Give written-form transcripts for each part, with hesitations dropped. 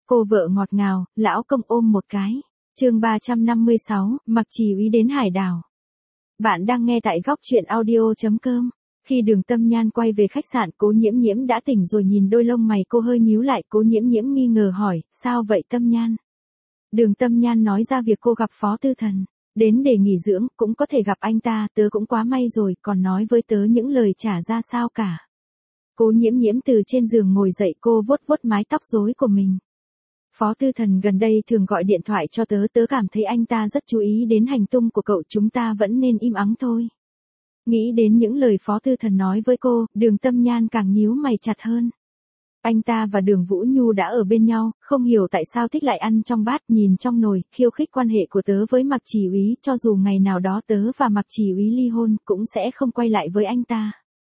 Cô vợ ngọt ngào, lão công ôm một cái. Chương 356, Mặc Chỉ Úy đến hải đảo. Bạn đang nghe tại góc truyện audio.com. Khi Đường Tâm Nhan quay về khách sạn, Cố Nhiễm Nhiễm đã tỉnh rồi, nhìn đôi lông mày cô hơi nhíu lại. Cố Nhiễm Nhiễm nghi ngờ hỏi, sao vậy Tâm Nhan? Đường Tâm Nhan nói ra việc cô gặp Phó Tư Thần, đến để nghỉ dưỡng, cũng có thể gặp anh ta, tớ cũng quá may rồi, còn nói với tớ những lời chả ra sao cả. Cố Nhiễm Nhiễm từ trên giường ngồi dậy, cô vuốt vuốt mái tóc rối của mình. Phó Tư Thần gần đây thường gọi điện thoại cho tớ, tớ cảm thấy anh ta rất chú ý đến hành tung của cậu, chúng ta vẫn nên im ắng thôi. Nghĩ đến những lời Phó Tư Thần nói với cô, Đường Tâm Nhan càng nhíu mày chặt hơn. Anh ta và Đường Vũ Nhu đã ở bên nhau, không hiểu tại sao thích lại ăn trong bát, nhìn trong nồi, khiêu khích quan hệ của tớ với Mặc Chỉ Úy, cho dù ngày nào đó tớ và Mặc Chỉ Úy ly hôn, cũng sẽ không quay lại với anh ta.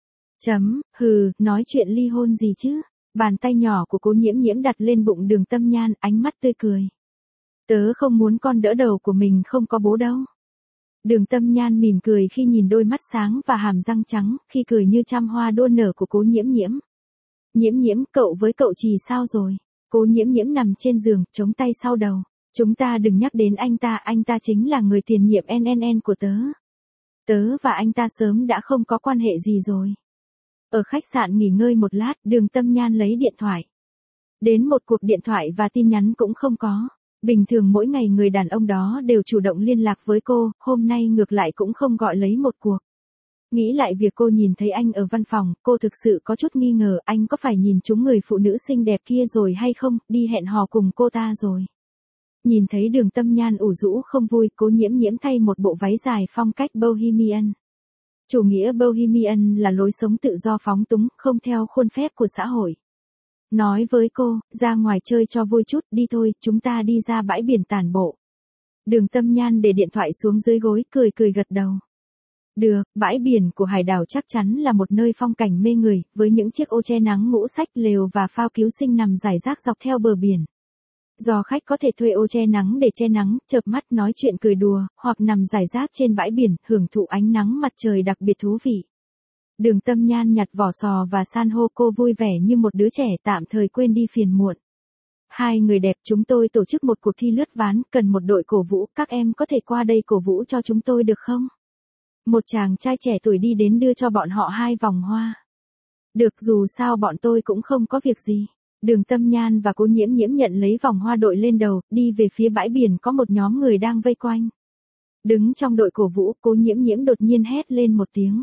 Nói chuyện ly hôn gì chứ? Bàn tay nhỏ của Cố Nhiễm Nhiễm đặt lên bụng Đường Tâm Nhan, ánh mắt tươi cười. Tớ không muốn con đỡ đầu của mình không có bố đâu. Đường Tâm Nhan mỉm cười khi nhìn đôi mắt sáng và hàm răng trắng, khi cười như trăm hoa đua nở của Cố Nhiễm Nhiễm. Nhiễm Nhiễm, cậu với cậu Trì sao rồi? Cố Nhiễm Nhiễm nằm trên giường, chống tay sau đầu. Chúng ta đừng nhắc đến anh ta chính là người tiền nhiệm NNN của tớ. Tớ và anh ta sớm đã không có quan hệ gì rồi. Ở khách sạn nghỉ ngơi một lát, Đường Tâm Nhan lấy điện thoại. Đến một cuộc điện thoại và tin nhắn cũng không có. Bình thường mỗi ngày người đàn ông đó đều chủ động liên lạc với cô, hôm nay ngược lại cũng không gọi lấy một cuộc. Nghĩ lại việc cô nhìn thấy anh ở văn phòng, cô thực sự có chút nghi ngờ anh có phải nhìn trúng người phụ nữ xinh đẹp kia rồi hay không, đi hẹn hò cùng cô ta rồi. Nhìn thấy Đường Tâm Nhan ủ rũ không vui, Cố Nhiễm Nhiễm thay một bộ váy dài phong cách Bohemian. Chủ nghĩa Bohemian là lối sống tự do phóng túng, không theo khuôn phép của xã hội. Nói với cô, ra ngoài chơi cho vui chút, đi thôi, chúng ta đi ra bãi biển tản bộ. Đường Tâm Nhan để điện thoại xuống dưới gối, cười gật đầu. Được, bãi biển của hải đảo chắc chắn là một nơi phong cảnh mê người, với những chiếc ô che nắng ngũ sắc, lều và phao cứu sinh nằm rải rác dọc theo bờ biển. Do khách có thể thuê ô che nắng để che nắng, chợp mắt nói chuyện cười đùa, hoặc nằm rải rác trên bãi biển, hưởng thụ ánh nắng mặt trời đặc biệt thú vị. Đường Tâm Nhan nhặt vỏ sò và san hô, cô vui vẻ như một đứa trẻ tạm thời quên đi phiền muộn. Hai người đẹp, chúng tôi tổ chức một cuộc thi lướt ván, cần một đội cổ vũ, các em có thể qua đây cổ vũ cho chúng tôi được không? Một chàng trai trẻ tuổi đi đến đưa cho bọn họ 2 vòng hoa. Được, dù sao bọn tôi cũng không có việc gì. Đường Tâm Nhan và Cố Nhiễm Nhiễm nhận lấy vòng hoa đội lên đầu, đi về phía bãi biển có một nhóm người đang vây quanh. Đứng trong đội cổ vũ, Cố Nhiễm Nhiễm đột nhiên hét lên một tiếng.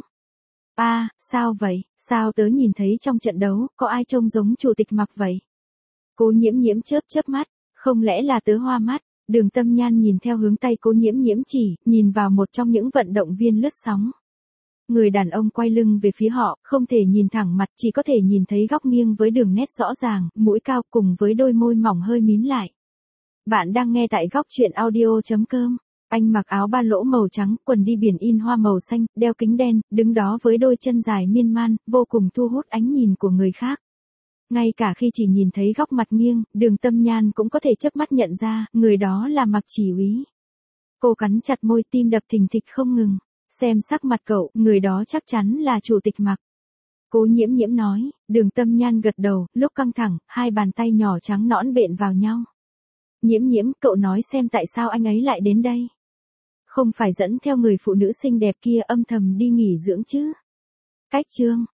Sao vậy? Sao tớ nhìn thấy trong trận đấu, có ai trông giống chủ tịch Mặc vậy? Cố Nhiễm Nhiễm chớp mắt, không lẽ là tớ hoa mắt? Đường Tâm Nhan nhìn theo hướng tay Cố Nhiễm Nhiễm chỉ, nhìn vào một trong những vận động viên lướt sóng. Người đàn ông quay lưng về phía họ, không thể nhìn thẳng mặt, chỉ có thể nhìn thấy góc nghiêng với đường nét rõ ràng, mũi cao cùng với đôi môi mỏng hơi mím lại. Bạn đang nghe tại góc truyện audio.com. Anh mặc áo ba lỗ màu trắng, quần đi biển in hoa màu xanh, đeo kính đen, đứng đó với đôi chân dài miên man, vô cùng thu hút ánh nhìn của người khác. Ngay cả khi chỉ nhìn thấy góc mặt nghiêng, Đường Tâm Nhan cũng có thể chớp mắt nhận ra, người đó là Mặc Chỉ Úy. Cô cắn chặt môi, tim đập thình thịch không ngừng. Xem sắc mặt cậu, người đó chắc chắn là chủ tịch Mặc. Cố Nhiễm Nhiễm nói. Đường Tâm Nhan gật đầu, lúc căng thẳng, hai bàn tay nhỏ trắng nõn bện vào nhau. Nhiễm Nhiễm, cậu nói xem tại sao anh ấy lại đến đây? Không phải dẫn theo người phụ nữ xinh đẹp kia âm thầm đi nghỉ dưỡng chứ? Cách chương